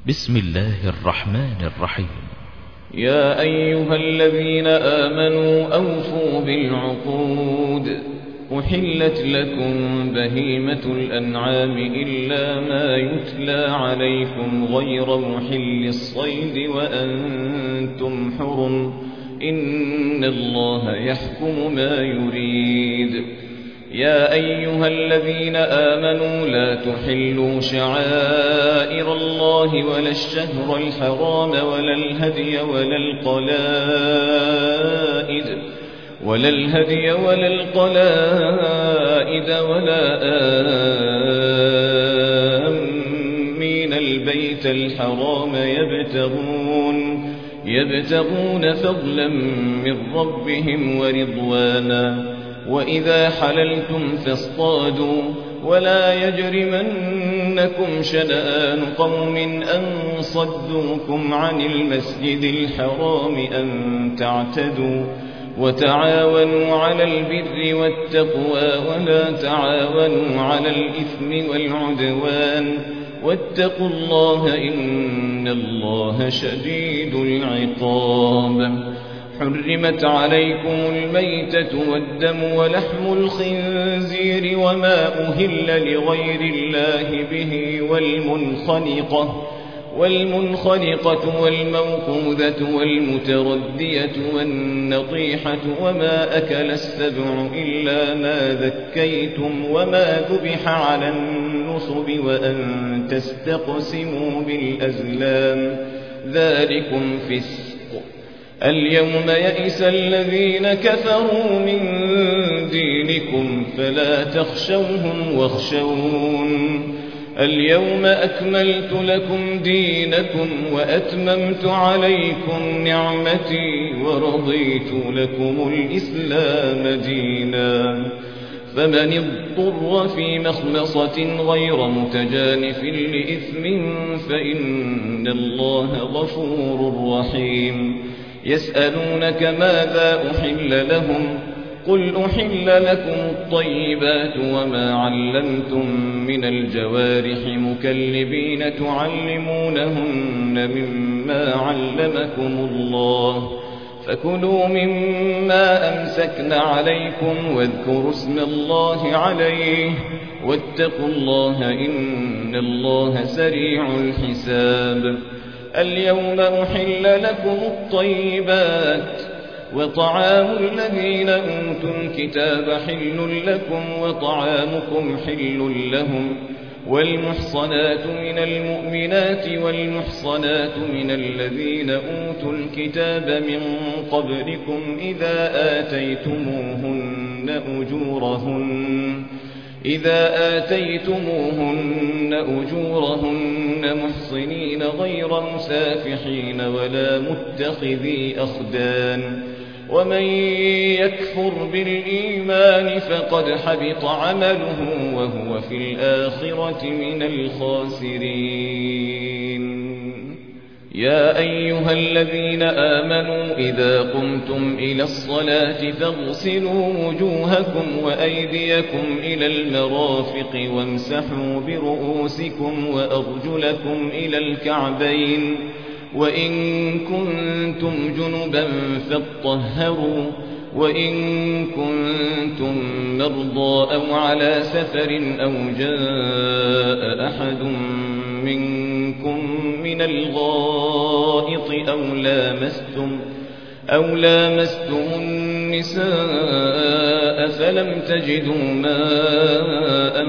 بسم الله الرحمن الرحيم. يا أيها الذين آمنوا أوفوا بالعقود. أحلت لكم بهيمة الأنعام إلا ما يتلى عليكم غير محل الصيد وأنتم حرم. إن الله يحكم ما يريد. يا أيها الذين آمنوا لا تحلوا شعائر الله ولا الشهر الحرام ولا الهدي ولا القلائد ولا آمين البيت الحرام يبتغون فضلا من ربهم ورضوانا. وإذا حللتم فاصطادوا ولا يجرمنكم شنآن قوم أن صدوكم عن المسجد الحرام أن تعتدوا. وتعاونوا على البر والتقوى ولا تعاونوا على الإثم والعدوان. واتقوا الله إن الله شديد العقاب. حرمت عليكم الميتة والدم ولحم الخنزير وما أهل لغير الله به والمنخنقة والموقوذة والمتردية والنطيحة وما أكل السبع إلا ما ذكيتم وما ذبح على النصب وأن تستقسموا بالأزلام ذلكم فسق. اليوم يئس الذين كفروا من دينكم فلا تخشوهم واخشون. اليوم أكملت لكم دينكم وأتممت عليكم نعمتي ورضيت لكم الإسلام دينا. فمن اضطر في مخمصة غير متجانف لإثم فإن الله غفور رحيم. يسألونك ماذا أحل لهم قل أحل لكم الطيبات وما علمتم من الجوارح مكلبين تعلمونهن مما علمكم الله فكلوا مما أمسكن عليكم واذكروا اسم الله عليه واتقوا الله إن الله سريع الحساب. اليوم أحل لكم الطيبات وطعام الذين أوتوا الكتاب حل لكم وطعامكم حل لهم. والمحصنات من المؤمنات والمحصنات من الذين أوتوا الكتاب من قبلكم إذا آتيتموهن أجورهن محصنين غير مسافحين ولا متخذي أخدان. ومن يكفر بالإيمان فقد حبط عمله وهو في الآخرة من الخاسرين. يا أيها الذين آمنوا إذا قمتم إلى الصلاة فاغسلوا وجوهكم وأيديكم إلى المرافق وامسحوا برؤوسكم وأرجلكم إلى الكعبين وإن كنتم جنبا فاطهروا وإن كنتم مرضى أو على سفر أو جاء أحد منكم من الغائط أو لامستم النساء فلم تجدوا ماء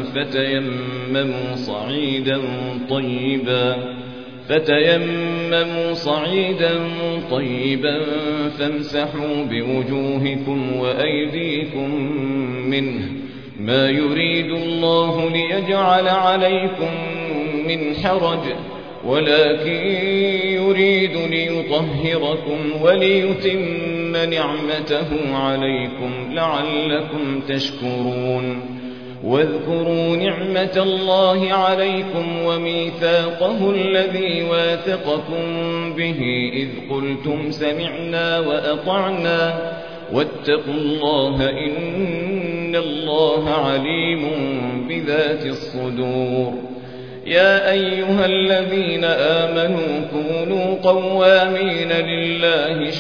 فتيمموا صعيدا طيبا فامسحوا بوجوهكم وأيديكم منه ما يريد الله ليجعل عليكم من حرج ولكن يريد ليطهركم وليتم نعمته عليكم لعلكم تشكرون. واذكروا نعمة الله عليكم وميثاقه الذي واثقكم به إذ قلتم سمعنا وأطعنا واتقوا الله إن الله عليم بذات الصدور. يا أيها الذين آمنوا كونوا قوامين لله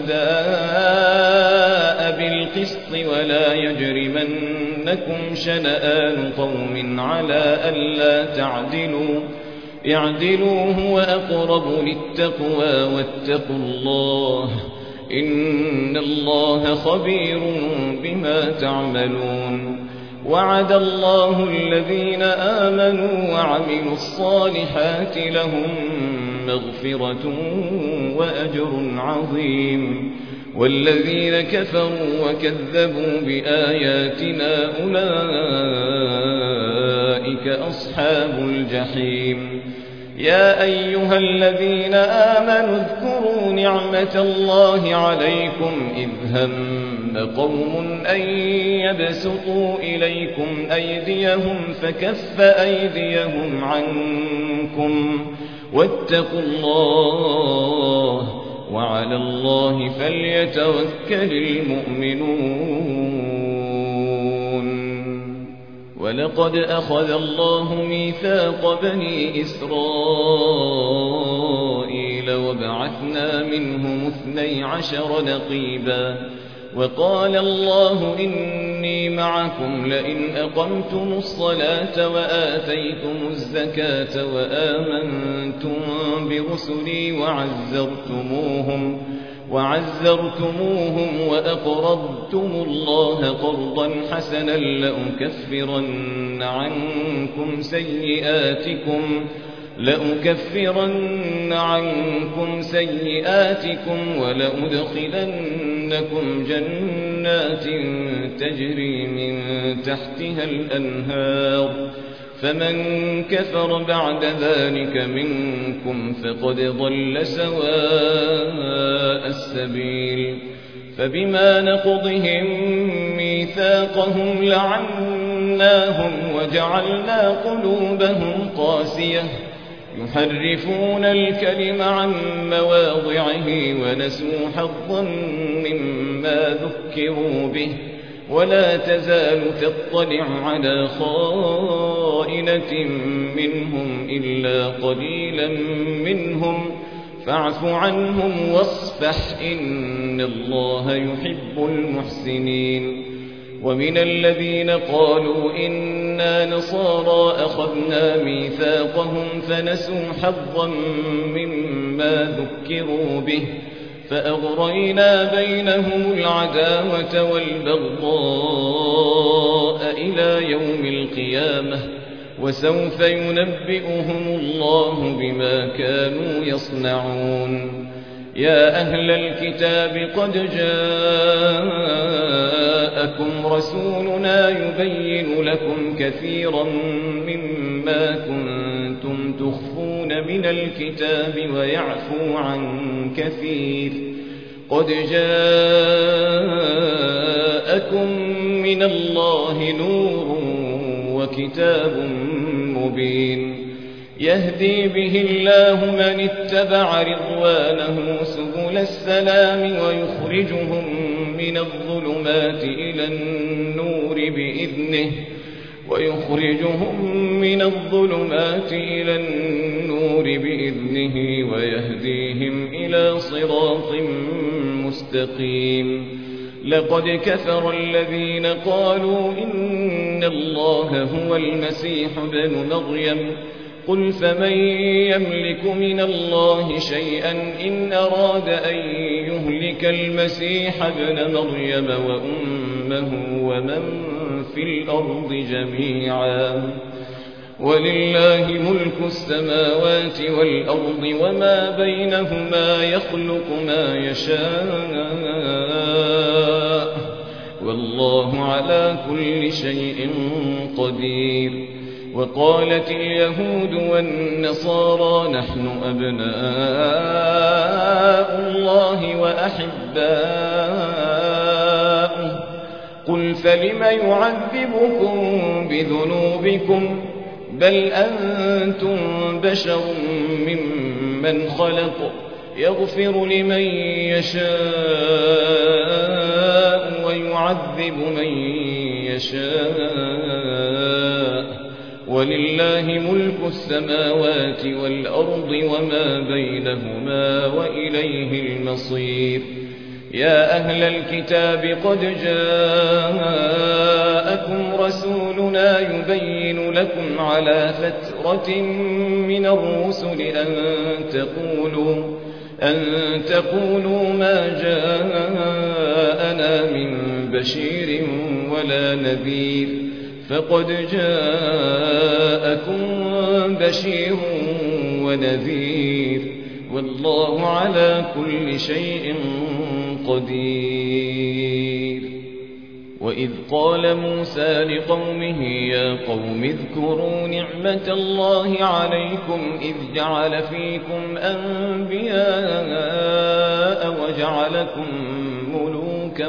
شهداء بالقسط ولا يجرمنكم شنآن قوم على ألا تعدلوا اعدلوا هو أقرب للتقوى واتقوا الله إن الله خبير بما تعملون وعد الله الذين آمنوا وعملوا الصالحات لهم مغفرة وأجر عظيم والذين كفروا وكذبوا بآياتنا أولئك أصحاب الجحيم يا أيها الذين آمنوا اذكروا نعمة الله عليكم إذ هم قوم أن يبسطوا إليكم أيديهم فكف أيديهم عنكم واتقوا الله وعلى الله فليتوكل المؤمنون ولقد أخذ الله ميثاق بني إسرائيل وبعثنا منهم 12 نقيبا وقال الله إني معكم لئن أقمتم الصلاة وآتيتم الزكاة وآمنتم برسلي وعزرتموهم وأقرضتم الله قرضا حسنا لأكفرن عنكم سيئاتكم ولأدخلنكم جنات تجري من تحتها الأنهار فمن كفر بعد ذلك منكم فقد ضل سواء السبيل فبما نقضهم ميثاقهم لعناهم وجعلنا قلوبهم قاسية يحرفون الكلم عن مواضعه ونسوا حظا مما ذكروا به ولا تزال تطلع على خائنة منهم إلا قليلا منهم فاعف عنهم واصفح إن الله يحب المحسنين ومن الذين قالوا إنا نصارى أخذنا ميثاقهم فنسوا حظا مما ذكروا به فأغرينا بينهم العداوة والبغضاء إلى يوم القيامة وسوف ينبئهم الله بما كانوا يصنعون يا أهل الكتاب قد جاءكم رسولنا يبين لكم كثيرا مما كنتم تخفون من الكتاب ويعفو عن كثير قد جاءكم من الله نور وكتاب مبين يهدي به الله من اتبع رضوانه سبل السلام ويخرجهم من الظلمات إلى النور بإذنه ويهديهم إلى صراط مستقيم لقد كفر الذين قالوا إن الله هو المسيح ابن مريم قل فمن يملك من الله شيئا إن أراد أن يهلك المسيح ابن مريم وأمه ومن في الأرض جميعا ولله ملك السماوات والأرض وما بينهما يخلق ما يشاء والله على كل شيء قدير وقالت اليهود والنصارى نحن أبناء الله وأحباؤه قل فلم يعذبكم بذنوبكم بل أنتم بشر ممن خلق يغفر لمن يشاء ويعذب من يشاء ولله ملك السماوات والأرض وما بينهما وإليه المصير. يا أهل الكتاب قد جاءكم رسولنا يبين لكم على فترة من الرسل أن تقولوا ما جاءنا من بشير ولا نذير، فقد جاءكم بشير ونذير، والله على كل شيء قدير. وإذ قال موسى لقومه يا قوم اذكروا نعمة الله عليكم إذ جعل فيكم أنبياء وجعلكم ملوكا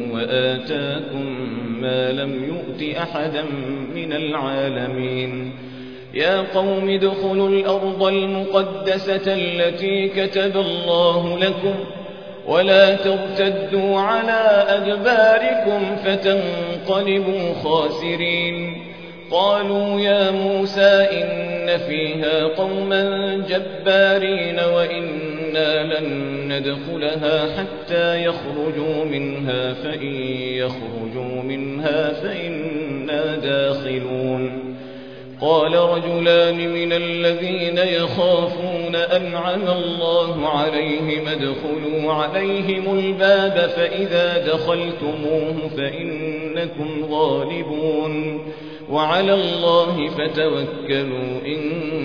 وآتاكم ما لم يؤت أحدا من العالمين. يا قوم ادخلوا الأرض المقدسة التي كتب الله لكم ولا ترتدوا على أدباركم فتنقلبوا خاسرين. قالوا يا موسى إن فيها قوما جبارين وإنا لن ندخلها حتى يخرجوا منها، فإن يخرجوا منها فإنا داخلون. قال رجلان من الذين يخافون أنعم الله عليهم ادخلوا عليهم الباب فإذا دخلتموه فإنكم غالبون وعلى الله فتوكلوا إن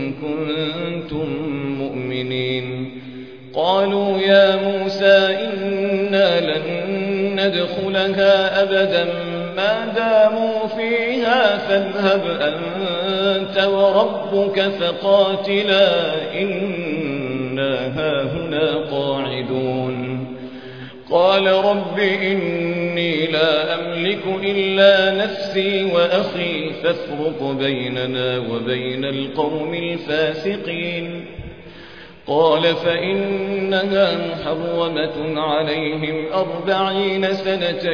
كنتم مؤمنين. قالوا يا موسى إنا لن ندخلها أبدا ما داموا فيها فاذهب أنت وربك فقاتلا إنا هاهنا قاعدون. قال رب إني لا أملك إلا نفسي وأخي فافرق بيننا وبين القوم الفاسقين. قال فإنها محرمة عليهم 40 سنة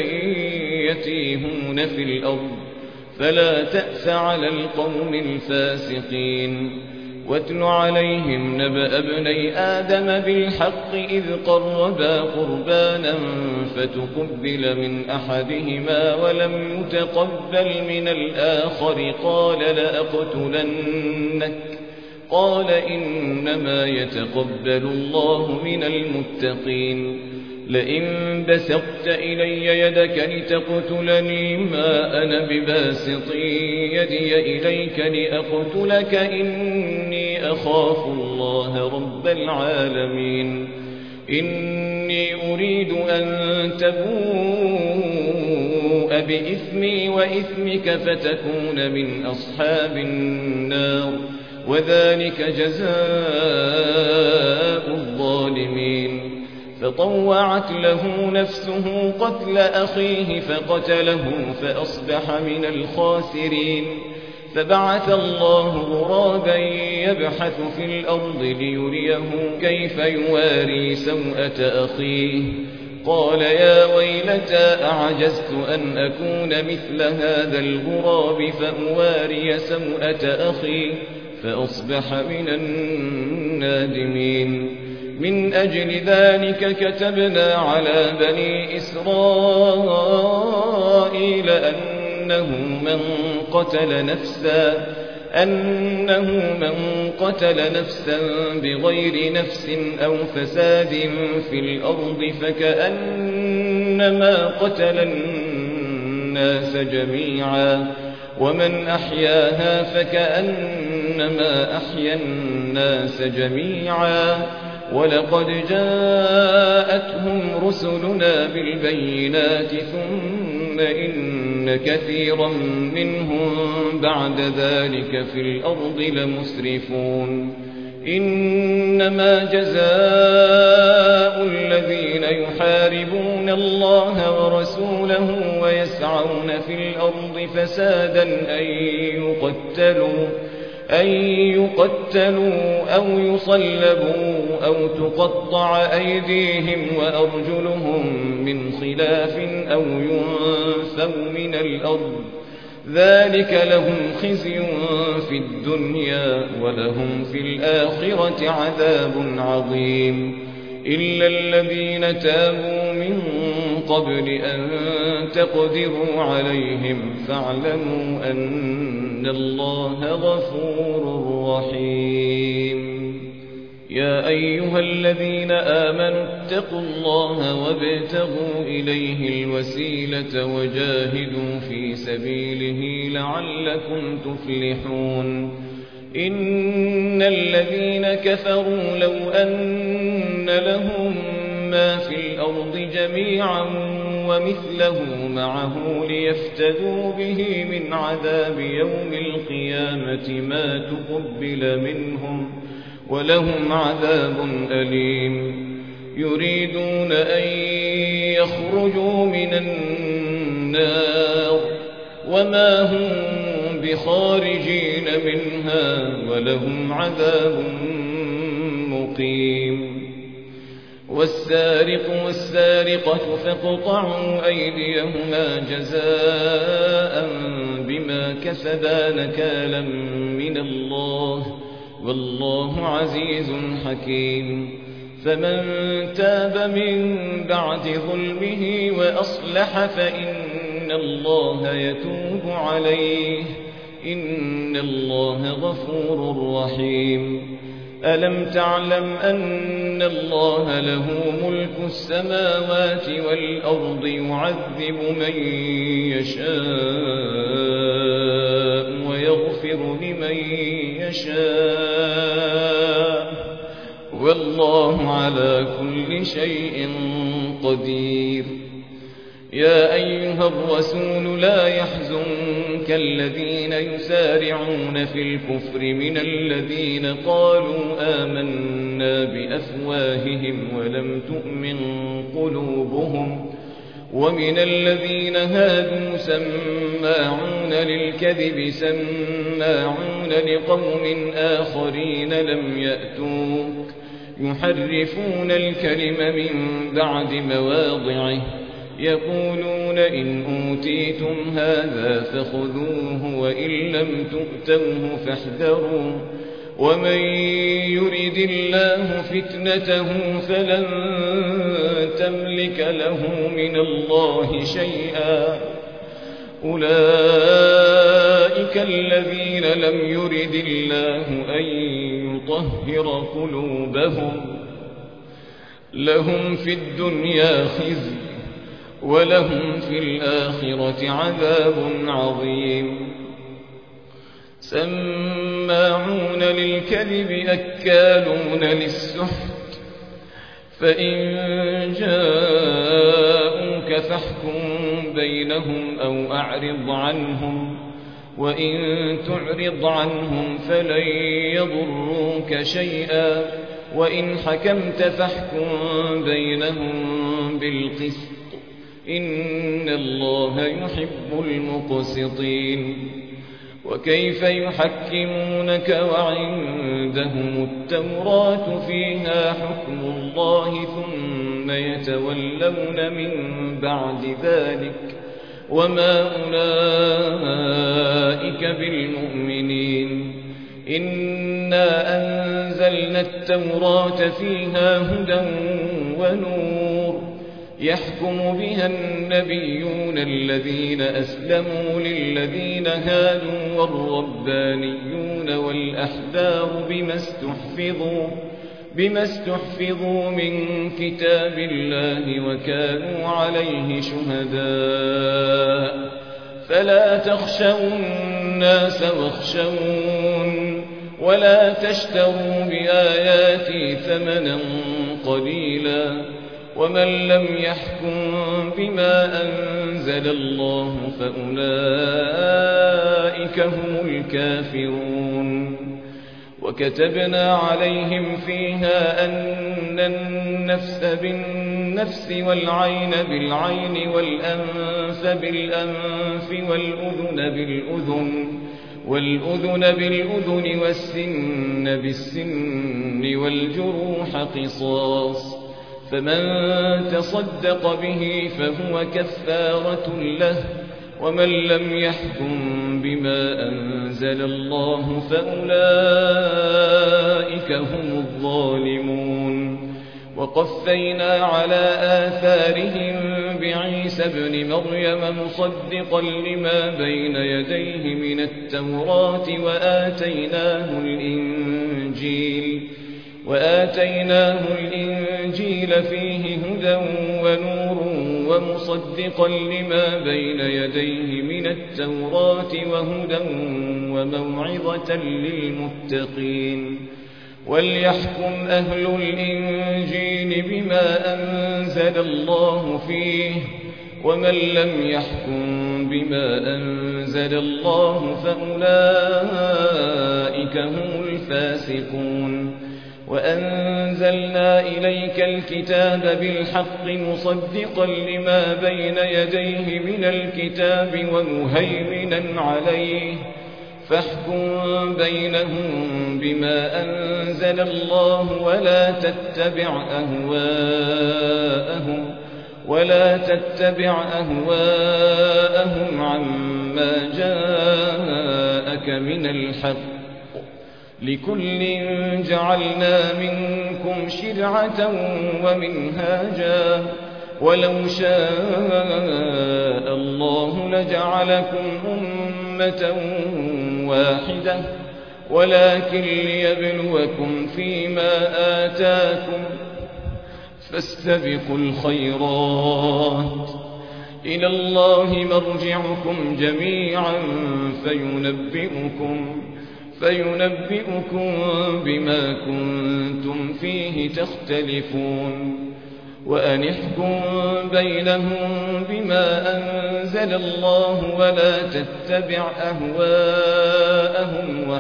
يتيهون في الأرض فلا تأس على القوم الفاسقين. واتل عليهم نبأ ابني آدم بالحق إذ قربا قربانا فتقبل من أحدهما ولم يتقبل من الآخر قال لأقتلنك. قال إنما يتقبل الله من المتقين. لئن بسطت إلي يدك لتقتلني ما أنا بباسط يدي إليك لأقتلك إني أخاف الله رب العالمين. إني أريد أن تبوء بإثمي وإثمك فتكون من أصحاب النار وذلك جزاء الظالمين. فطوعت له نفسه قتل أخيه فقتله فأصبح من الخاسرين. فبعث الله غرابا يبحث في الأرض ليريه كيف يواري سوءة أخيه. قال يا ويلتى أعجزت أن أكون مثل هذا الغراب فأواري سوءة أخي فأصبح من النادمين. من أجل ذلك كتبنا على بني إسرائيل أنه من قتل نفسا بغير نفس أو فساد في الأرض فكأنما قتل الناس جميعا ومن أحياها فكأنما أحيا الناس جميعا. ولقد جاءتهم رسلنا بالبينات ثم إن كثيرا منهم بعد ذلك في الأرض لمسرفون. إنما جزاء الذين يحاربون الله ورسوله ويسعون في الأرض فسادا أن يقتلوا أو يصلبوا أو تقطع أيديهم وأرجلهم من خلاف أو ينفوا من الأرض ذلك لهم خزي في الدنيا ولهم في الآخرة عذاب عظيم إلا الذين تابوا من قبل أن تقدروا عليهم فاعلموا أن الله غفور رحيم يا أيها الذين آمنوا اتقوا الله وابتغوا إليه الوسيلة وجاهدوا في سبيله لعلكم تفلحون إن الذين كفروا لو أن لهم ما في الأرض جميعا ومثله معه ليفتدوا به من عذاب يوم القيامة ما تقبل منهم ولهم عذاب أليم يريدون أن يخرجوا من النار وما هم بخارجين منها ولهم عذاب مقيم والسارق والسارقة فاقطعوا أيديهما جزاء بما كسبا نكالا من الله والله عزيز حكيم فمن تاب من بعد ظلمه وأصلح فإن الله يتوب عليه إن الله غفور رحيم ألم تعلم أن الله له ملك السماوات والأرض يعذب من يشاء ويغفر لمن يشاء والله على كل شيء قدير يا أيها الرسول لا يحزنك الذين يسارعون في الكفر من الذين قالوا آمنا بأفواههم ولم تؤمن قلوبهم ومن الذين هادوا سماعون للكذب سماعون لقوم آخرين لم يأتوك يحرفون الكلم من بعد مواضعه يقولون إن أوتيتم هذا فخذوه وإن لم تؤتوه فاحذروا ومن يرد الله فتنته فلن تملك له من الله شيئا أولئك الذين لم يرد الله أن يطهر قلوبهم لهم في الدنيا خزي ولهم في الآخرة عذاب عظيم سماعون للكذب أكالون للسحت فإن جاءوك فاحكم بينهم أو أعرض عنهم وإن تعرض عنهم فلن يضروك شيئا وإن حكمت فاحكم بينهم بالقسط إن الله يحب المقسطين وكيف يحكمونك وعندهم التوراة فيها حكم الله ثم يتولون من بعد ذلك وما أولئك بالمؤمنين إنا أنزلنا التوراة فيها هدى ونور يحكم بها النبيون الذين أسلموا للذين هادوا والربانيون والأحبار بما استحفظوا من كتاب الله وكانوا عليه شهداء فلا تخشوا الناس واخشون ولا تشتروا بآياتي ثمنا قليلا ومن لم يحكم بما أنزل الله فأولئك هم الكافرون وكتبنا عليهم فيها أن النفس بالنفس والعين بالعين والأنف بالأنف والأذن بالأذن والسن بالسن والجروح قصاص فمن تصدق به فهو كفارة له ومن لم يحكم بما أنزل الله فأولئك هم الظالمون. وقفينا على آثارهم بعيسى ابن مريم مصدقا لما بين يديه من التوراة وآتيناه الإنجيل فيه هدى ونور ومصدقا لما بين يديه من التوراة وهدى وموعظة للمتقين. وليحكم أهل الإنجيل بما أنزل الله فيه، ومن لم يحكم بما أنزل الله فأولئك هم الفاسقون. وأنزلنا إليك الكتاب بالحق مصدقا لما بين يديه من الكتاب ومهيمنا عليه، فاحكم بينهم بما أنزل الله ولا تتبع أهواءهم عما جاءك من الحق. لكل جعلنا منكم شرعة ومنهاجا، ولو شاء الله لجعلكم أمة واحدة، ولكن ليبلوكم فيما آتاكم، فاستبقوا الخيرات، إلى الله مرجعكم جميعا فينبئكم بما كنتم فيه تختلفون. وأن احكم بينهم بما أنزل الله ولا تتبع أهواءهم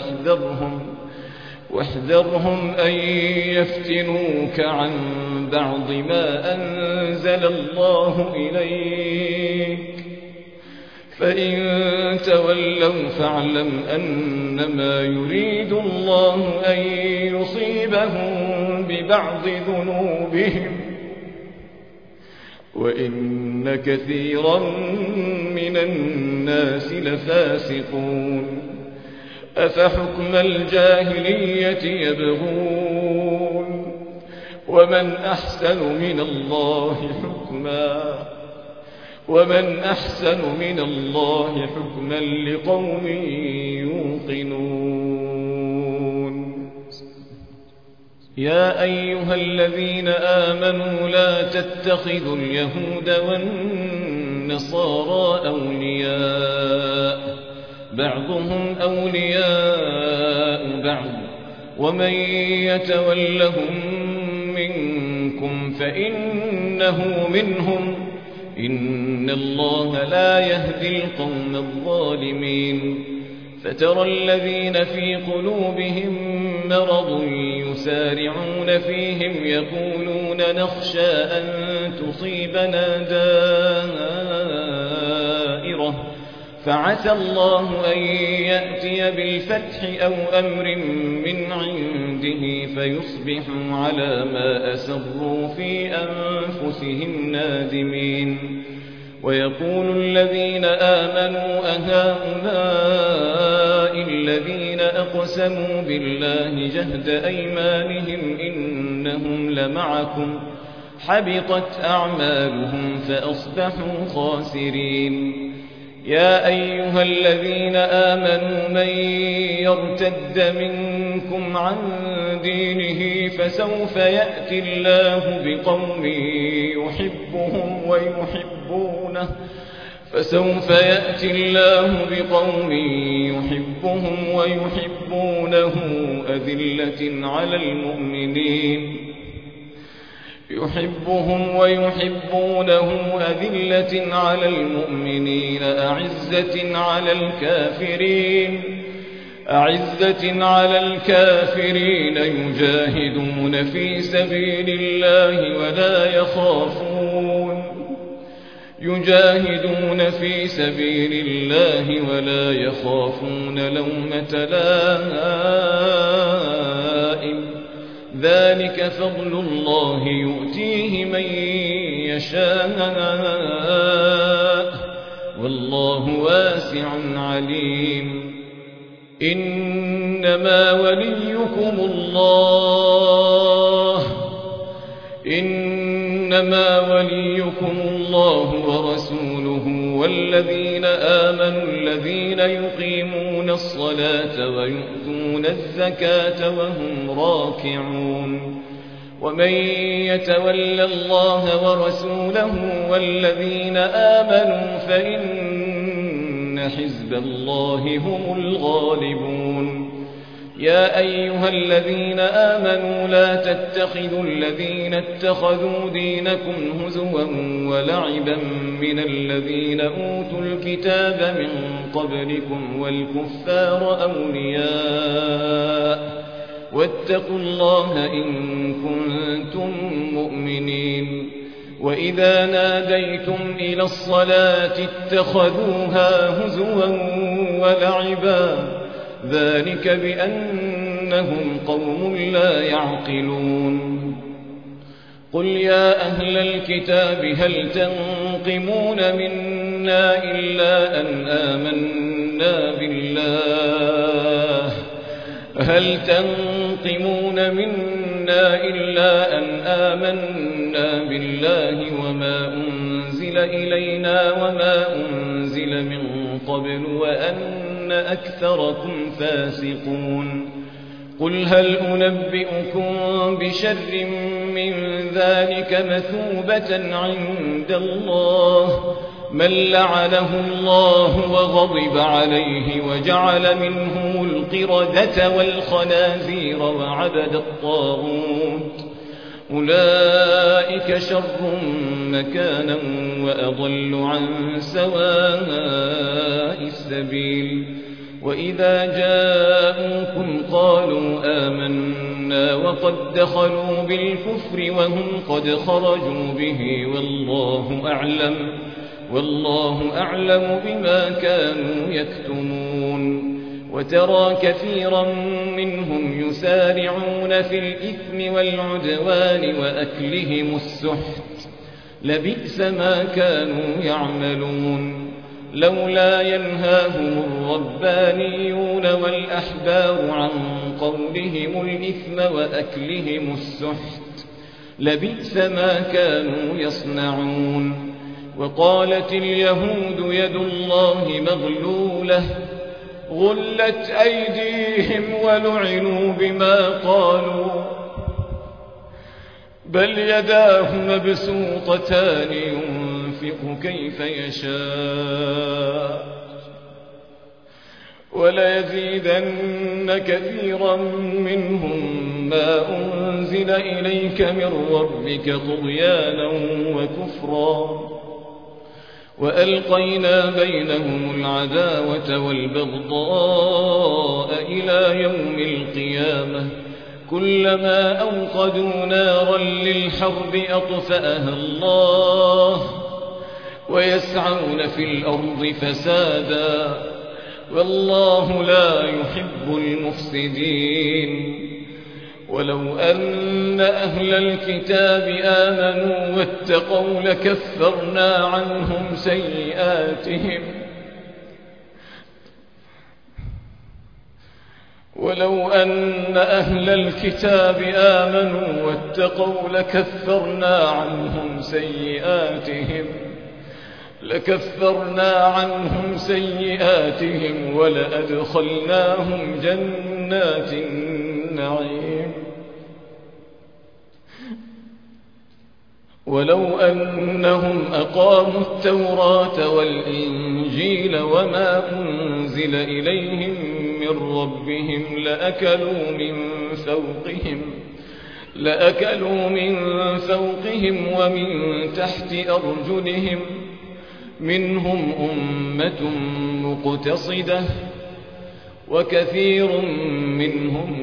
واحذرهم أن يفتنوك عن بعض ما أنزل الله إليك، فإن تولوا فاعلم أنما يريد الله أن يصيبهم ببعض ذنوبهم، وإن كثيرا من الناس لفاسقون. أفحكم الجاهلية يبغون، ومن أحسن من الله حكما لقوم يوقنون. يا أيها الذين آمنوا لا تتخذوا اليهود والنصارى أولياء، بعضهم أولياء بعض، ومن يتولهم منكم فإنه منهم، إن الله لا يهدي القوم الظالمين. فترى الذين في قلوبهم مرض يسارعون فيهم يقولون نخشى أن تصيبنا دائرة، فعسى الله أن يأتي بالفتح أو أمر من عنده فيصبحوا على ما أسروا في أنفسهم نادمين. ويقول الذين آمنوا أهؤلاء الذين أقسموا بالله جهد أيمانهم إنهم لمعكم، حبطت أعمالهم فأصبحوا خاسرين. يا أيها الذين آمنوا من يرتد منكم عن دينه فسوف يأتي الله بقوم يحبهم ويحبونه أذلة على المؤمنين أعزة على الكافرين يجاهدون في سبيل الله ولا يخافون لومة لائم، ذلك فضل الله يؤتيه من يشاء، والله واسع عليم. إنما وليكم الله ورسوله والذين آمنوا الذين يقيمون الصلاة ويؤتون الزكاة وهم راكعون. ومن يتول الله ورسوله والذين آمنوا فإن حزب الله هم الغالبون. يا أيها الذين آمنوا لا تتخذوا الذين اتخذوا دينكم هزوا ولعبا من الذين أوتوا الكتاب من قبلكم والكفار أولياء واتقوا الله إن كنتم مؤمنين. وإذا ناديتم إلى الصلاة اتخذوها هزوا ولعبا ذلك بأنهم قوم لا يعقلون. قل يا أهل الكتاب هل تنقمون منا إلا أن آمنا بالله وما أنزل إلينا وما أنزل من قبل وأن أكثركم فاسقون. قل هل أنبئكم بشر من ذلك مثوبة عند الله من لعنه الله وغضب عليه وجعل منهم القردة والخنازير وعبد الطاغوت أولئك شر مكانا وأضل عن سواء السبيل. وإذا جاءوكم قالوا آمنا وقد دخلوا بالكفر وهم قد خرجوا به والله أعلم بما كانوا يكتمون. وترى كثيرا منهم يسارعون في الإثم والعدوان وأكلهم السحت لبئس ما كانوا يعملون. لولا ينهاهم الربانيون والأحبار عن قولهم الإثم وأكلهم السحت لبئس ما كانوا يصنعون. وقالت اليهود يد الله مغلولة غلت أيديهم ولعنوا بما قالوا بل يداه مبسوطتان ينفق كيف يشاء وليزيدن كثيرا منهم ما أنزل إليك من ربك طغيانا وكفرا وألقينا بينهم العداوة والبغضاء إلى يوم القيامة كلما أوقدوا نارا للحرب أطفأها الله ويسعون في الأرض فسادا والله لا يحب المفسدين. ولو أن أهل الكتاب آمنوا واتقوا لكفرنا عنهم سيئاتهم ولأدخلناهم جنات النعيم. ولو أنهم أقاموا التوراة والإنجيل وما أنزل إليهم من ربهم لأكلوا من فوقهم ومن تحت أرجلهم منهم أمة مقتصدة وكثير منهم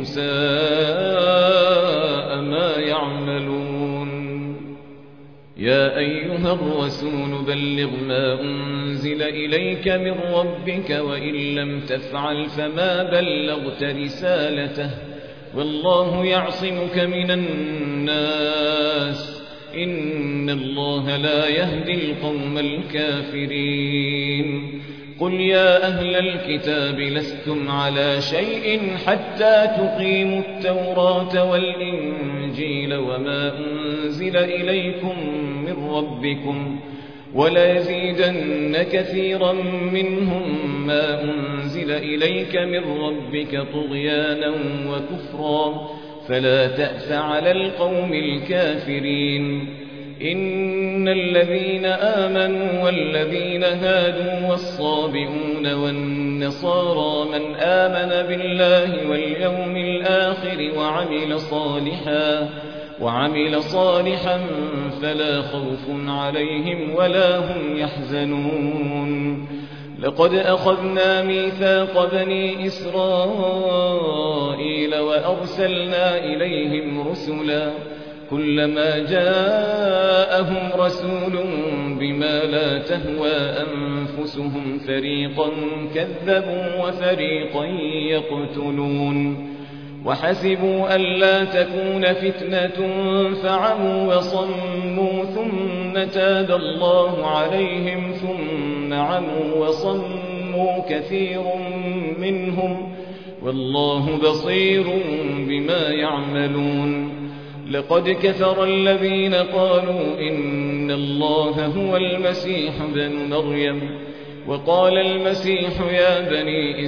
ساء ما يعملون. يا أيها الرسول بلغ ما أنزل إليك من ربك وإن لم تفعل فما بلغت رسالته والله يعصمك من الناس إن الله لا يهدي القوم الكافرين قل يا أهل الكتاب لستم على شيء حتى تقيموا التوراة والإنجيل وما أنزل إليكم من ربكم وليزيدن كثيرا منهم ما أنزل إليك من ربك طغيانا وكفرا فلا تأس على القوم الكافرين إن الذين آمنوا والذين هادوا والصابئون والنصارى من آمن بالله واليوم الآخر وعمل صالحا فلا خوف عليهم ولا هم يحزنون لقد أخذنا ميثاق بني إسرائيل وأرسلنا إليهم رسلا كلما جاءهم رسول بما لا تهوى أنفسهم فريقا كذبوا وفريقا يقتلون وحسبوا ألا تكون فتنة فعموا وصموا ثم تاب الله عليهم ثم عموا وصموا كثير منهم والله بصير بما يعملون لقد كفر الذين قالوا إن الله هو المسيح بن مريم وقال المسيح يا بني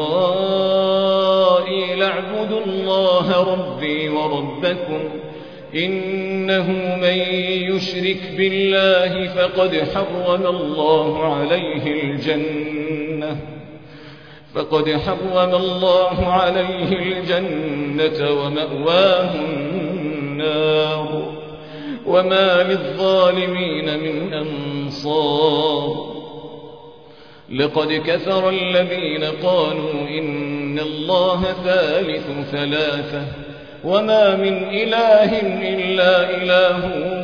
إسرائيل اعبدوا الله ربي وربكم إنه من يشرك بالله فقد حرم الله عليه الجنة ومأواه النار وما للظالمين من أنصار لقد كفر الذين قالوا إن الله ثالث ثلاثة وما من إله إلا إله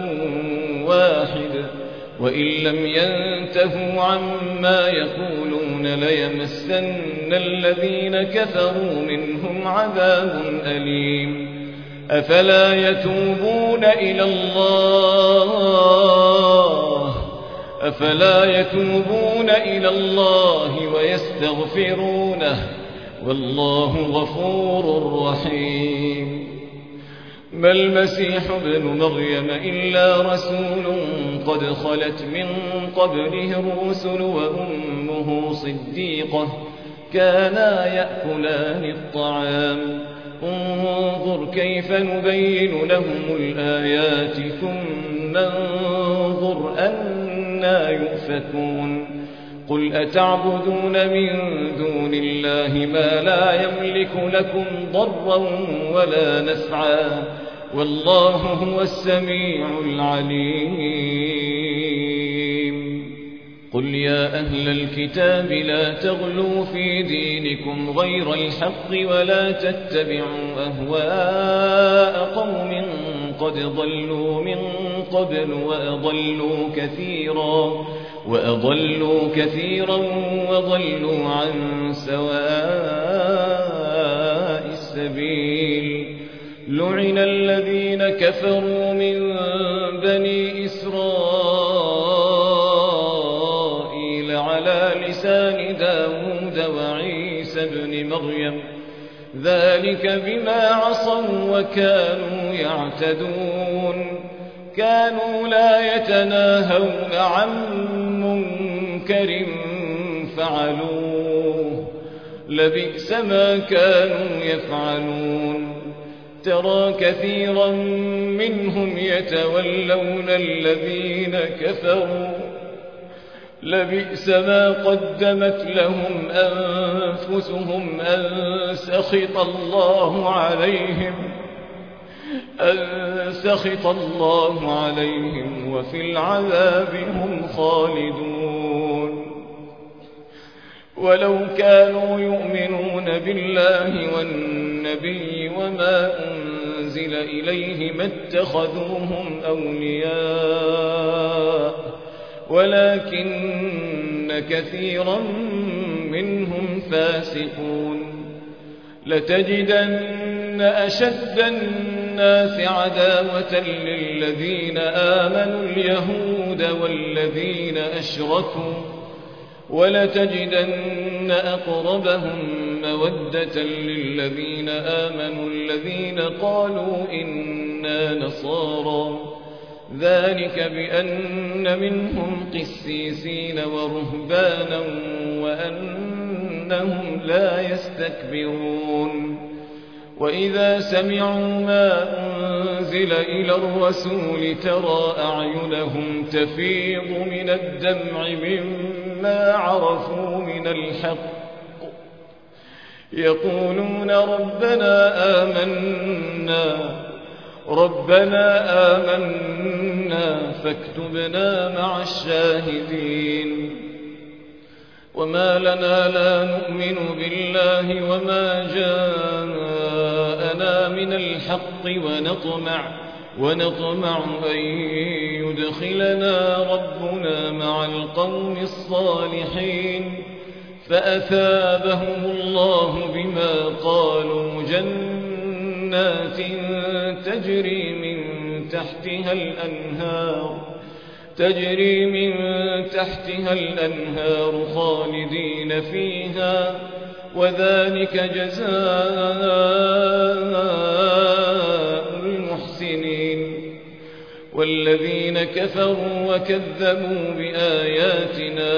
واحد وإن لم ينتهوا عما يقولون ليمسن الذين كفروا منهم عذاب أليم أفلا يتوبون إلى الله ويستغفرونه والله غفور رحيم ما المسيح ابن مريم إلا رسول قد خلت من قبله الرسل وأمه صديقة كانا يأكلان الطعام انظر كيف نبين لهم الآيات ثم انظر أنى يؤفكون قل أتعبدون من دون الله ما لا يملك لكم ضرا ولا نفعا والله هو السميع العليم قل يا أهل الكتاب لا تغلوا في دينكم غير الحق ولا تتبعوا أهواء قوم قد ضلوا من قبل وأضلوا كثيرا وضلوا عن سواء السبيل لعن الذين كفروا من بني إسرائيل على لسان داود وعيسى بن مريم ذلك بما عصوا وكانوا يعتدون كانوا لا يتناهون عن منكر فعلوه لبئس ما كانوا يفعلون ترى كثيرا منهم يتولون الذين كفروا لبئس ما قدمت لهم أنفسهم أن سخط الله عليهم وفي العذاب هم خالدون ولو كانوا يؤمنون بالله والنبي وما أنزل إليه ما اتخذوهم أولياء ولكن كثيرا منهم فاسقون لتجدن أشد الناس عداوة للذين آمنوا اليهود والذين أشركوا ولتجدن أقربهم مودة للذين آمنوا الذين قالوا إنا نصارى ذلك بأن منهم قسيسين ورهبانا وأنهم لا يستكبرون وإذا سمعوا ما أنزل إلى الرسول ترى أعينهم تفيض من الدمع مما عرفوا من الحق يقولون ربنا آمنا فاكتبنا مع الشاهدين وما لنا لا نؤمن بالله وما جاءنا من الحق ونطمع أن يدخلنا ربنا مع القوم الصالحين فأثابهم الله بما قالوا جنات تجري من تحتها الأنهار خالدين فيها وذلك جزاء المحسنين والذين كفروا وكذبوا بآياتنا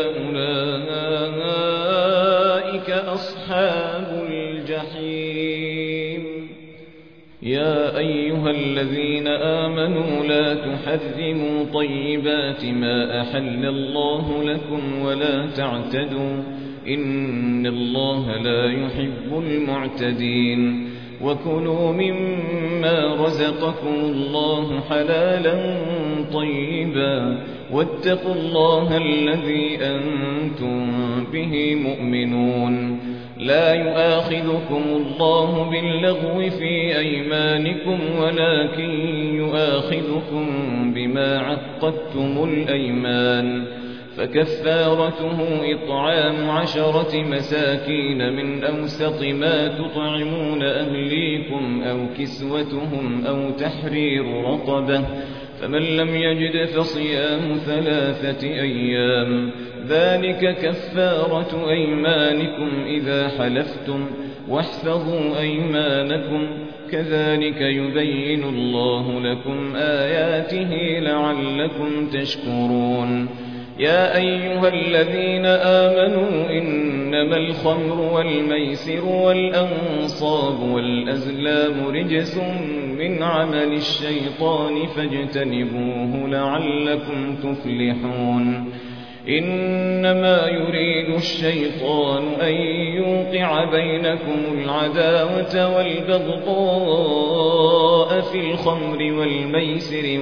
أولئك أصحاب الجحيم يا أيها الذين آمنوا لا تحرموا طيبات ما أحل الله لكم ولا تعتدوا إن الله لا يحب المعتدين وكلوا مما رزقكم الله حلالا طيبا واتقوا الله الذي أنتم به مؤمنون لا يؤاخذكم الله باللغو في أيمانكم ولكن يؤاخذكم بما عقدتم الأيمان فكفارته إطعام 10 مساكين من أوسط ما تطعمون أهليكم أو كسوتهم أو تحرير رقبة فمن لم يجد فصيام 3 أيام ذلك كفارة أيمانكم إذا حلفتم واحفظوا أيمانكم كذلك يبين الله لكم آياته لعلكم تشكرون يا أيها الذين آمنوا إنما الخمر والميسر والأنصاب والأزلام رجس من عمل الشيطان فاجتنبوه لعلكم تفلحون إنما يريد الشيطان أن يوقع بينكم العداوة والبغضاء في الخمر والميسر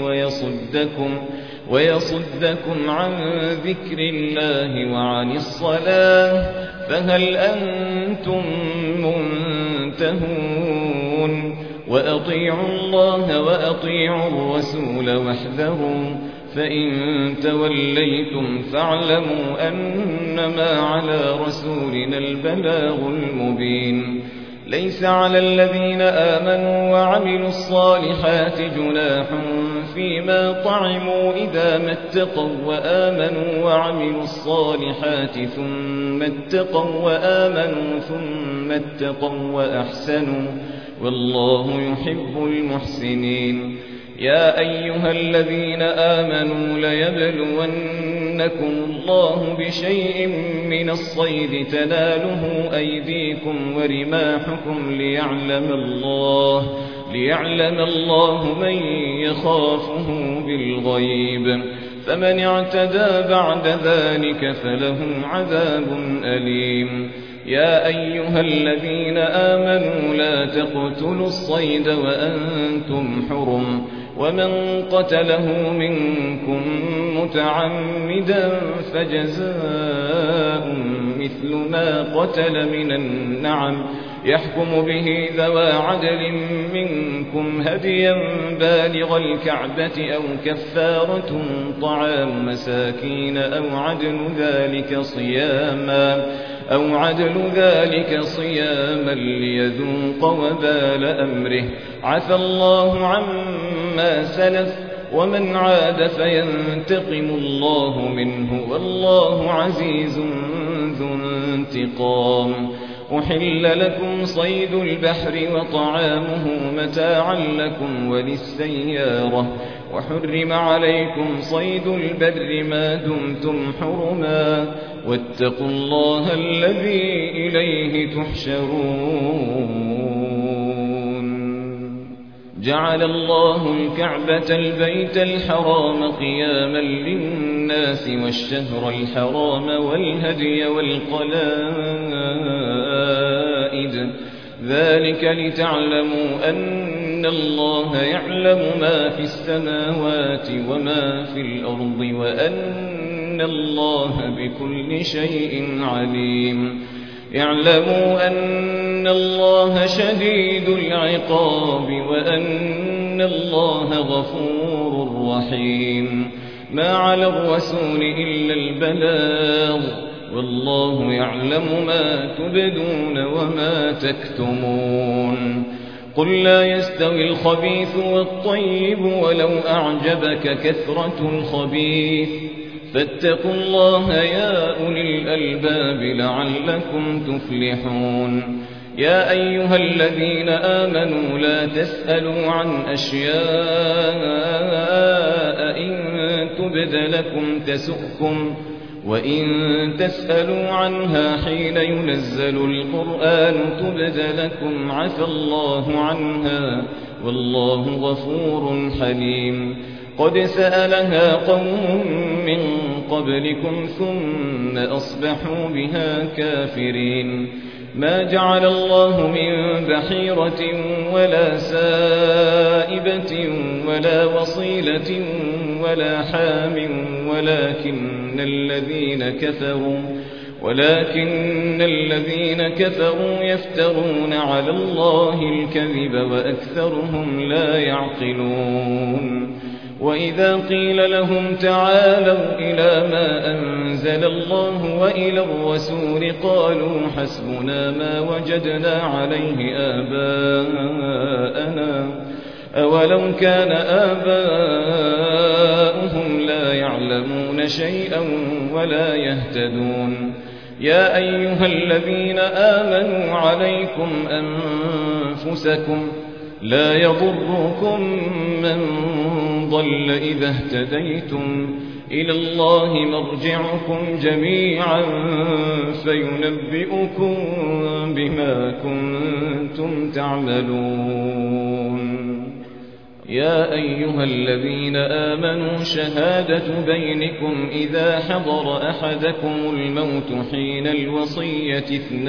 ويصدكم عن ذكر الله وعن الصلاة فهل أنتم منتهون وأطيعوا الله وأطيعوا الرسول واحذروا فإن توليتم فاعلموا أنما على رسولنا البلاغ المبين ليس على الذين آمنوا وعملوا الصالحات جناح فيما طعموا إذا ما اتقوا وآمنوا وعملوا الصالحات ثم اتقوا وآمنوا ثم اتقوا وأحسنوا والله يحب المحسنين يا أيها الذين آمنوا ليبلونكم الله بشيء من الصيد تناله أيديكم ورماحكم ليعلم الله من يخافه بالغيب فمن اعتدى بعد ذلك فله عذاب أليم يا أيها الذين آمنوا لا تقتلوا الصيد وأنتم حرم ومن قتله منكم متعمدا فجزاء مثل ما قتل من النعم يحكم به ذوى عدل منكم هديا بالغ الكعبة أو طعام مساكين أو عدل ذلك صياما ليذوق وبال أمره عفى الله عما سلف ومن عاد فينتقم الله منه والله عزيز ذو انتقام. أحل لكم صيد البحر وطعامه متاعا لكم وللسيارة وحرم عليكم صيد البر ما دمتم حرما واتقوا الله الذي إليه تحشرون. جعل الله الكعبة البيت الحرام قياما للناس والشهر الحرام والهدي والقلائد ذلك لتعلموا أن الله يعلم ما في السماوات وما في الأرض وأن الله بكل شيء عليم. اعلموا أن الله شديد العقاب وأن الله غفور رحيم. ما على الرسول إلا البلاغ والله يعلم ما تبدون وما تكتمون. قل لا يستوي الخبيث والطيب ولو أعجبك كثرة الخبيث فاتقوا الله يا أولي الألباب لعلكم تفلحون. يا أيها الذين آمنوا لا تسألوا عن أشياء إن تبد لكم تسؤكم وإن تسألوا عنها حين ينزل القرآن تبد لكم عفى الله عنها والله غفور حليم. قد سألها قوم من قبلكم ثم أصبحوا بها كافرين. ما جعل الله من بحيرة ولا سائبة ولا وصيلة ولا حام ولكن الذين كفروا يفترون على الله الكذب وأكثرهم لا يعقلون. وإذا قيل لهم تعالوا إلى ما أنزل الله وإلى الرسول قالوا حسبنا ما وجدنا عليه آباءنا أولو كان آباؤهم لا يعلمون شيئا ولا يهتدون. يا أيها الذين آمنوا عليكم أنفسكم لا يضركم من ضل إذا اهتديتم إلى الله مرجعكم جميعا فينبئكم بما كنتم تعملون. يا أيها الذين آمنوا شهادة بينكم إذا حضر أحدكم الموت حين الوصية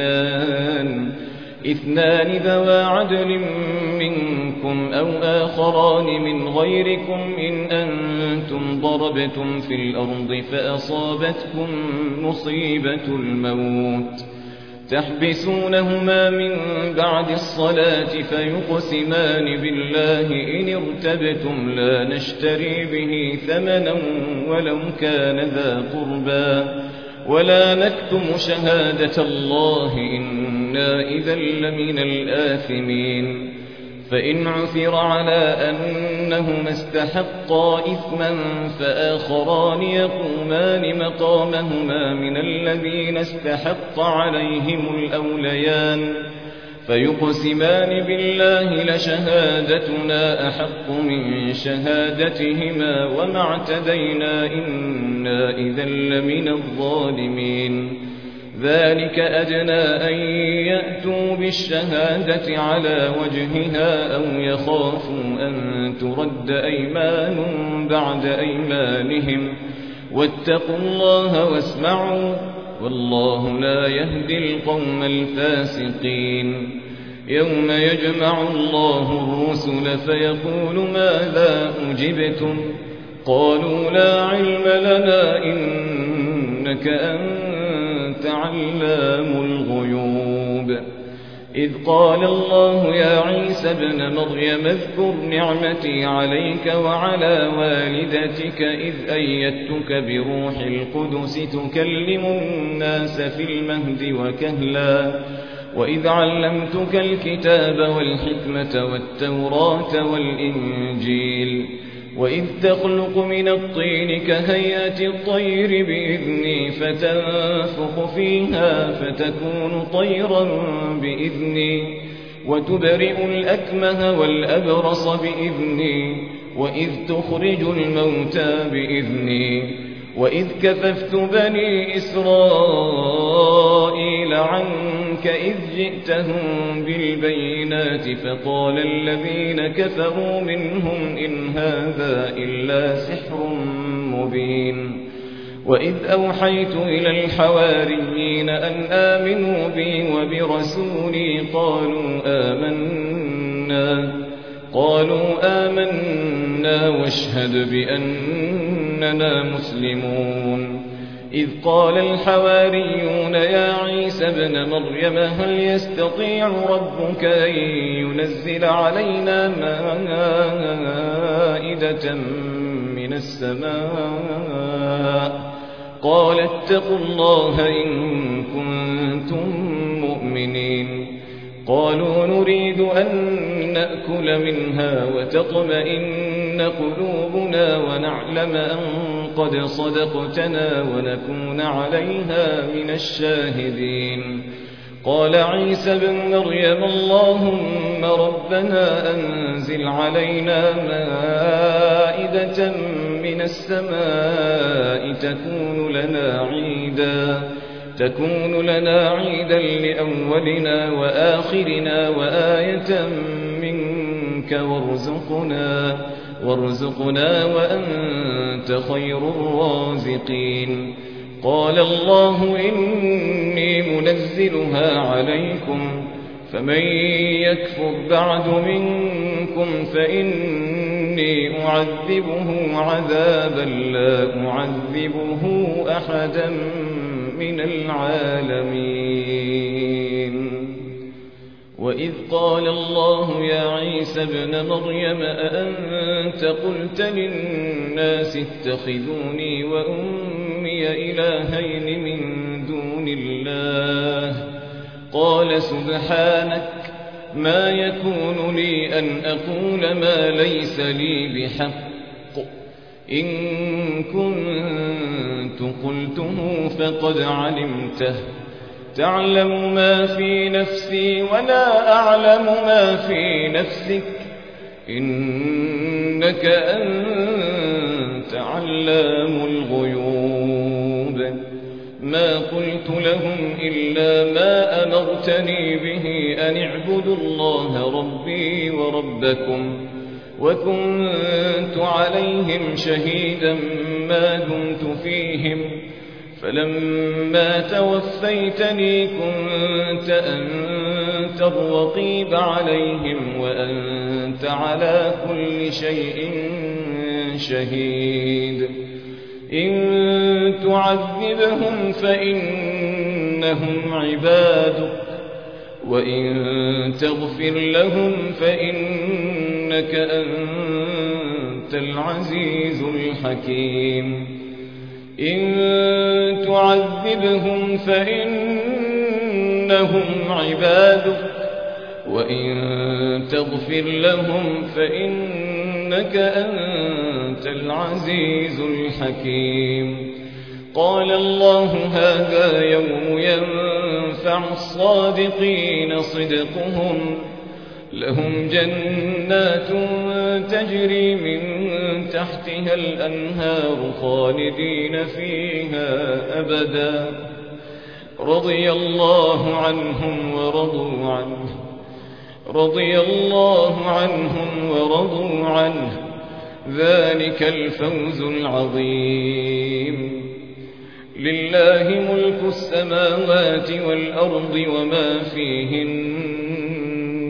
اثنان ذوى عدل منكم أو آخران من غيركم إن أنتم ضربتم في الأرض فأصابتكم مصيبة الموت تحبسونهما من بعد الصلاة فيقسمان بالله إن ارتبتم لا نشتري به ثمنا ولو كان ذا قربى ولا نكتم شهادة الله إنا إذا لمن الآثمين. فإن عثر على أنهما استحقا إثما فآخران يقومان مقامهما من الذين استحق عليهم الأوليان فيقسمان بالله لشهادتنا أحق من شهادتهما وما اعتدينا إنا إذا لمن الظالمين. ذلك أدنى أن يأتوا بالشهادة على وجهها أو يخافوا أن ترد أيمان بعد أيمانهم واتقوا الله واسمعوا والله لا يهدي القوم الفاسقين. يوم يجمع الله الرسل فيقول ماذا أجبتم قالوا لا علم لنا إنك أنت علام الغيوب إذ قال الله يا عيسى ابن مريم اذكر نعمتي عليك وعلى والدتك إذ أيدتك بروح القدس تكلم الناس في المهد وكهلا وإذ علمتك الكتاب والحكمة والتوراة والإنجيل وإذ تخلق من الطين كهيئة الطير بإذني فتنفخ فيها فتكون طيرا بإذني وتبرئ الأكمه والأبرص بإذني وإذ تخرج الموتى بإذني وإذ كففت بني إسرائيل عنك إذ جئتهم بالبينات فقال الذين كفروا منهم إن هذا إلا سحر مبين وإذ أوحيت إلى الحواريين أن آمنوا بي وبرسولي قالوا آمنا واشهد بأننا مسلمون إذ قال الحواريون يا عيسى ابن مريم هل يستطيع ربك أن ينزل علينا مائدة من السماء قال اتقوا الله إن كنتم مؤمنين قالوا نريد أن نأكل منها وتطمئن قلوبنا ونعلم أن قد صدقتنا ونكون عليها من الشاهدين قال عيسى بن مريم اللهم ربنا أنزل علينا مائدة من السماء تكون لنا عيدا لأولنا وآخرنا وآية منك وارزقنا وأنت خير الرازقين قال الله إني منزلها عليكم فمن يكفر بعد منكم فإني أعذبه عذابا لا أعذبه أحدا من العالمين وإذ قال الله يا عيسى ابن مريم أأنت قلت للناس اتخذوني وأمي إلهين من دون الله قال سبحانك ما يكون لي أن أقول ما ليس لي بحق إن كنت قلته فقد علمته تعلم ما في نفسي ولا أعلم ما في نفسك إنك أنت علام الغيوب ما قلت لهم إلا ما أمرتني به أن اعبدوا الله ربي وربكم وكنت عليهم شهيدا ما دمت فيهم فلما توفيتني كنت أنت الرقيب عليهم وأنت على كل شيء شهيد إن تعذبهم فإنهم عبادك وإن تغفر لهم فإنك أنت العزيز الحكيم إن تعذبهم فإنهم عبادك وإن تغفر لهم فإنك أنت العزيز الحكيم قال الله هذا يوم ينفع الصادقين صدقهم لهم جنات تجري من تحتها الأنهار خالدين فيها أبدا رضي الله عنهم ورضوا عنه ذلك الفوز العظيم لله ملك السماوات والأرض وما فيهن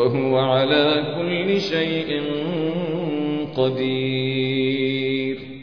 وهو على كل شيء قدير.